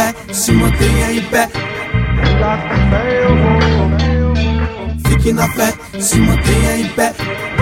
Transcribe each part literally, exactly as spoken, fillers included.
fé, se mantenha em pé. Fique na fé, se mantenha em pé.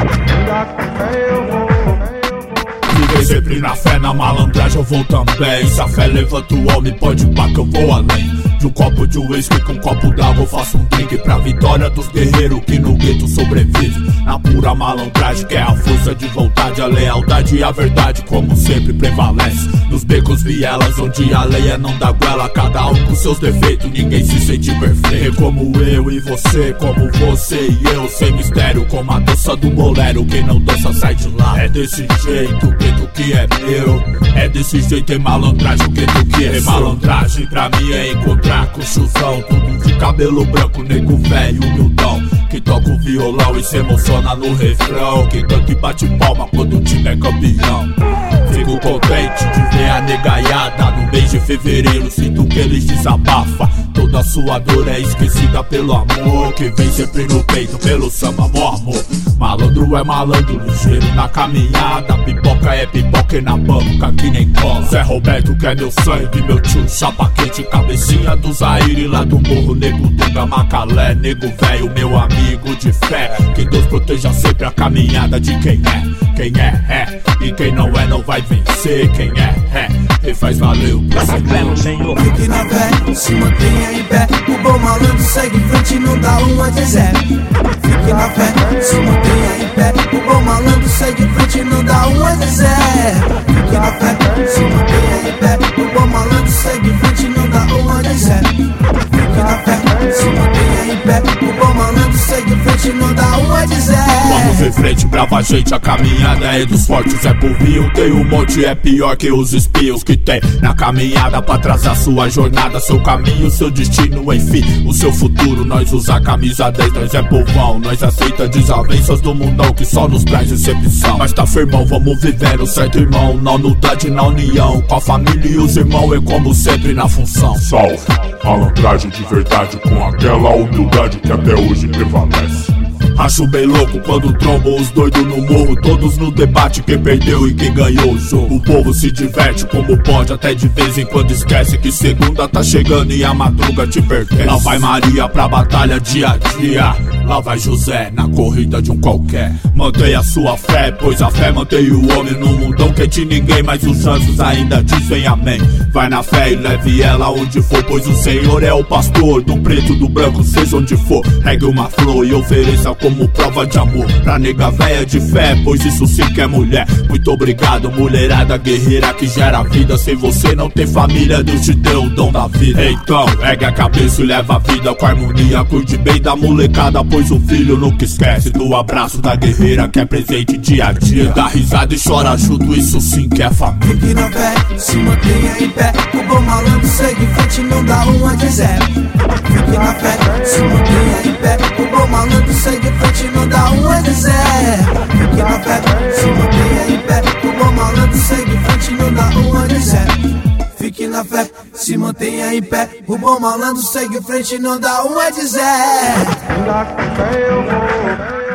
Fiquei sempre na fé, na malandragem eu vou também. Se a fé levanta o homem, pode pá que eu vou além. De um copo de uísque com um copo d'água eu faço um drink pra vitória dos guerreiros que no gueto sobrevive. Na pura malandragem que é a força de vontade, a lealdade e a verdade como sempre prevalece. Nos becos vielas onde a lei é não dá goela, cada um com seus defeitos, ninguém se sente perfeito. Como eu e você, como você e eu, sem mistério, como a dança do bolero, quem não dança sai de lá. É desse jeito, o gueto que é meu, é desse jeito, é malandragem, o gueto que é seu. Malandragem pra mim é encontrar com chuzão, tudo de cabelo branco, nego velho, humildão, que toca o violão e se emociona no refrão, que canta e bate palma quando o time é campeão. Fico contente de ver a negaiada no mês de fevereiro, sinto que eles desabafam. Toda sua dor é esquecida pelo amor que vem sempre no peito, pelo samba, meu amor. Malandro é malandro, ligeiro na caminhada, pipoca é pipoca e na banca que nem cola. Zé Roberto que é meu sangue, meu tio chapa quente, cabecinha do Zaire lá do morro, nego Dunga Macalé, nego velho, meu amigo de fé. Que Deus proteja sempre a caminhada de quem é. Quem é, é, e quem não é não vai vencer. Quem é, é, e faz valeu pra Senhor. Fique na fé, se mantenha em pé. O bom malandro segue em frente, não dá uma de zero. Fique na fé, se mantenha em pé. O bom malandro segue em frente, não dá uma de zero. Fique na fé, se mantenha em pé. O bom malandro segue em frente, não dá uma de zero. Fique na fé, se mantenha em pé. O bom malandro segue em frente, não dá uma de zero. Vamos em frente, brava gente, a caminhada é dos fortes, é povinho. Tem um monte, é pior que os espios que tem na caminhada pra traçar sua jornada, seu caminho, seu destino, enfim, o seu futuro. Nós usa camisa dez, nós é povão, nós aceita desavenças do mundão que só nos traz decepção. Mas tá firmão, vamos viver o certo, irmão, na unidade, na união, com a família e os irmãos e como sempre na função. Salve, malandragem de verdade com aquela humildade que até hoje prevalece. Acho bem louco quando trombo os doidos no morro, todos no debate, quem perdeu e quem ganhou o jogo. O povo se diverte como pode, até de vez em quando esquece que segunda tá chegando e a madruga te pertence. Lá vai Maria pra batalha dia a dia, lá vai José na corrida de um qualquer. Mantenha sua fé, pois a fé mantém o homem no mundão que é de ninguém, mas os anjos ainda dizem amém. Vai na fé e leve ela onde for, pois o Senhor é o pastor, do preto, do branco, seja onde for. Regue uma flor e ofereça como prova de amor pra nega véia de fé, pois isso sim que é mulher. Muito obrigado, mulherada guerreira que gera vida. Sem você não tem família, Deus te deu o dom da vida. Então, ergue a cabeça e leva a vida com harmonia. Cuide bem da molecada, pois o filho nunca esquece do abraço da guerreira que é presente dia a dia. Dá risada e chora junto, isso sim que é família. Fique na fé, se mantenha em pé. O bom malandro segue em frente, não dá uma de zero. Fique na fé, se mantenha em pé. O bom malandro segue em frente, não dá uma de zero. Fique na fé, se mantenha em pé. O bom malandro segue em frente, não dá uma de zero. Fique na fé, se mantenha em pé. O bom malandro segue em frente, não dá uma de zero.